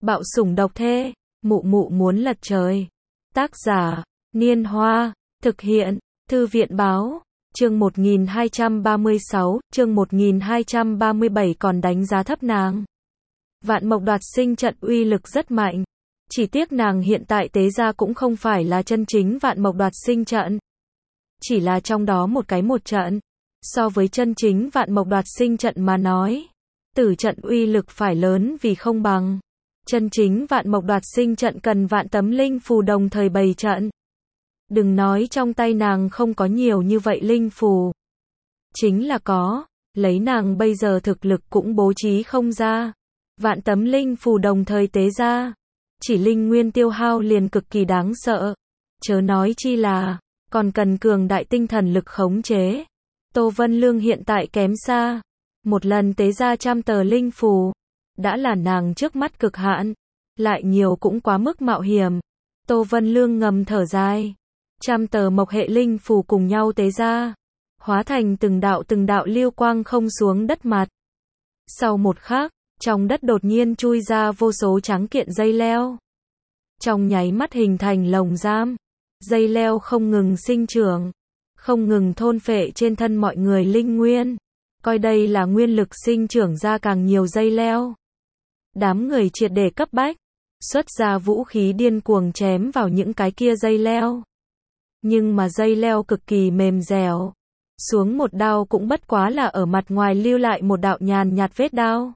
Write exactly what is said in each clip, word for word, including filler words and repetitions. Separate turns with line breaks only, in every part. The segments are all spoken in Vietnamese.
Bạo sủng độc thê, mụ mụ muốn lật trời. Tác giả, Niên Hoa, thực hiện, Thư viện Báo, chương một nghìn hai trăm ba mươi sáu, chương một nghìn hai trăm ba mươi bảy còn đánh giá thấp nàng. Vạn Mộc Đoạt Sinh trận uy lực rất mạnh. Chỉ tiếc nàng hiện tại tế ra cũng không phải là chân chính Vạn Mộc Đoạt Sinh trận. Chỉ là trong đó một cái một trận. So với chân chính Vạn Mộc Đoạt Sinh trận mà nói, tử trận uy lực phải lớn vì không bằng. Chân chính Vạn Mộc Đoạt Sinh trận cần vạn tấm linh phù đồng thời bày trận. Đừng nói trong tay nàng không có nhiều như vậy linh phù. Chính là có, lấy nàng bây giờ thực lực cũng bố trí không ra. Vạn tấm linh phù đồng thời tế ra. Chỉ linh nguyên tiêu hao liền cực kỳ đáng sợ. Chớ nói chi là, còn cần cường đại tinh thần lực khống chế. Tô Vân Lương hiện tại kém xa. Một lần tế ra trăm tờ linh phù. Đã là nàng trước mắt cực hạn. Lại nhiều cũng quá mức mạo hiểm. Tô Vân Lương ngầm thở dài. Trăm tờ mộc hệ linh phù cùng nhau tế ra. Hóa thành từng đạo từng đạo lưu quang không xuống đất mặt. Sau một khắc, trong đất đột nhiên chui ra vô số trắng kiện dây leo. Trong nháy mắt hình thành lồng giam. Dây leo không ngừng sinh trưởng. Không ngừng thôn phệ trên thân mọi người linh nguyên. Coi đây là nguyên lực sinh trưởng ra càng nhiều dây leo. Đám người triệt để cấp bách. Xuất ra vũ khí điên cuồng chém vào những cái kia dây leo. Nhưng mà dây leo cực kỳ mềm dẻo. Xuống một đao cũng bất quá là ở mặt ngoài lưu lại một đạo nhàn nhạt vết đao.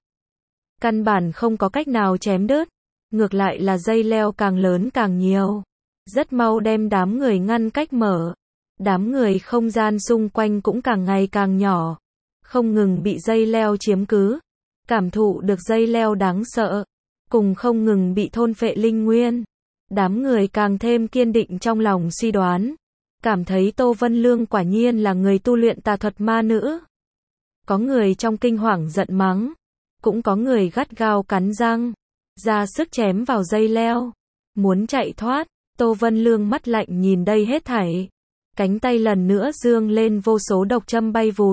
Căn bản không có cách nào chém đứt. Ngược lại là dây leo càng lớn càng nhiều. Rất mau đem đám người ngăn cách mở. Đám người không gian xung quanh cũng càng ngày càng nhỏ. Không ngừng bị dây leo chiếm cứ. Cảm thụ được dây leo đáng sợ. Cùng không ngừng bị thôn phệ linh nguyên. Đám người càng thêm kiên định trong lòng suy đoán. Cảm thấy Tô Vân Lương quả nhiên là người tu luyện tà thuật ma nữ. Có người trong kinh hoàng giận mắng. Cũng có người gắt gao cắn răng. Ra sức chém vào dây leo. Muốn chạy thoát. Tô Vân Lương mắt lạnh nhìn đây hết thảy. Cánh tay lần nữa dương lên vô số độc châm bay vụt.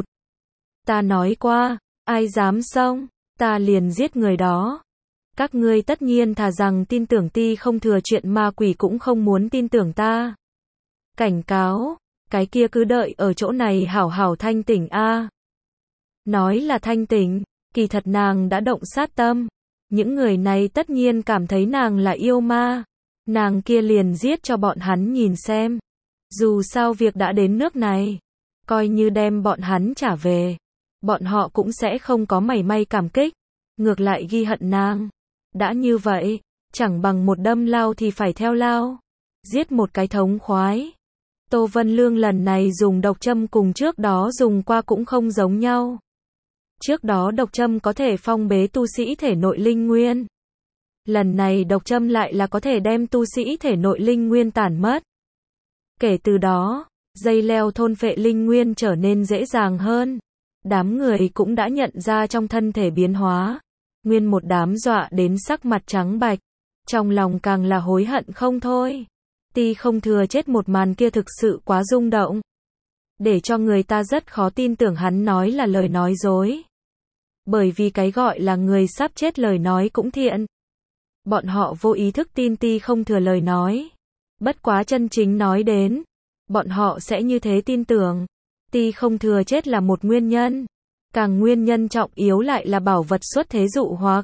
Ta nói qua, ai dám xông, ta liền giết người đó. Các ngươi tất nhiên thà rằng tin tưởng ti không thừa chuyện ma quỷ cũng không muốn tin tưởng ta. Cảnh cáo, cái kia cứ đợi ở chỗ này hảo hảo thanh tỉnh a. Nói là thanh tỉnh, kỳ thật nàng đã động sát tâm. Những người này tất nhiên cảm thấy nàng là yêu ma. Nàng kia liền giết cho bọn hắn nhìn xem. Dù sao việc đã đến nước này, coi như đem bọn hắn trả về, bọn họ cũng sẽ không có mảy may cảm kích, ngược lại ghi hận nàng. Đã như vậy, chẳng bằng một đâm lao thì phải theo lao, giết một cái thống khoái. Tô Vân Lương lần này dùng độc châm cùng trước đó dùng qua cũng không giống nhau. Trước đó độc châm có thể phong bế tu sĩ thể nội linh nguyên. Lần này độc châm lại là có thể đem tu sĩ thể nội linh nguyên tản mất. Kể từ đó, dây leo thôn phệ linh nguyên trở nên dễ dàng hơn. Đám người cũng đã nhận ra trong thân thể biến hóa. Nguyên một đám dọa đến sắc mặt trắng bạch. Trong lòng càng là hối hận không thôi. Ti không thừa chết một màn kia thực sự quá rung động. Để cho người ta rất khó tin tưởng hắn nói là lời nói dối. Bởi vì cái gọi là người sắp chết lời nói cũng thiện. Bọn họ vô ý thức tin Ti không thừa lời nói. Bất quá chân chính nói đến, bọn họ sẽ như thế tin tưởng. Ti không thừa chết là một nguyên nhân. Càng nguyên nhân trọng yếu lại là bảo vật xuất thế dụ hoặc.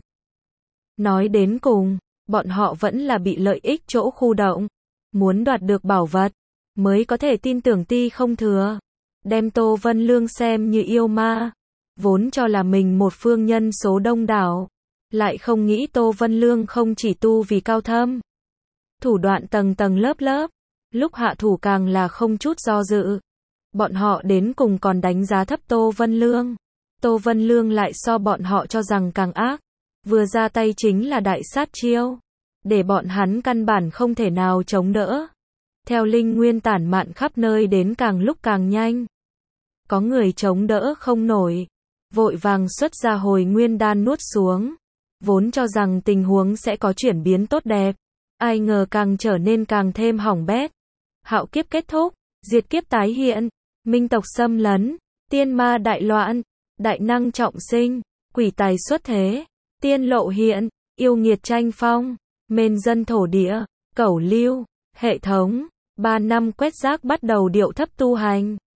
Nói đến cùng, bọn họ vẫn là bị lợi ích chỗ khu động. Muốn đoạt được bảo vật, mới có thể tin tưởng Ti không thừa. Đem Tô Vân Lương xem như yêu ma. Vốn cho là mình một phương nhân số đông đảo. Lại không nghĩ Tô Vân Lương không chỉ tu vì cao thâm. Thủ đoạn tầng tầng lớp lớp. Lúc hạ thủ càng là không chút do dự. Bọn họ đến cùng còn đánh giá thấp Tô Vân Lương. Tô Vân Lương lại so bọn họ cho rằng càng ác. Vừa ra tay chính là đại sát chiêu. Để bọn hắn căn bản không thể nào chống đỡ. Theo linh nguyên tản mạn khắp nơi đến càng lúc càng nhanh. Có người chống đỡ không nổi. Vội vàng xuất ra hồi nguyên đan nuốt xuống. Vốn cho rằng tình huống sẽ có chuyển biến tốt đẹp. Ai ngờ càng trở nên càng thêm hỏng bét. Hạo kiếp kết thúc, diệt kiếp tái hiện, minh tộc xâm lấn, tiên ma đại loạn, đại năng trọng sinh, quỷ tài xuất thế, tiên lộ hiện, yêu nghiệt tranh phong, mên dân thổ địa, cẩu lưu, hệ thống, ba năm quét rác bắt đầu điệu thấp tu hành.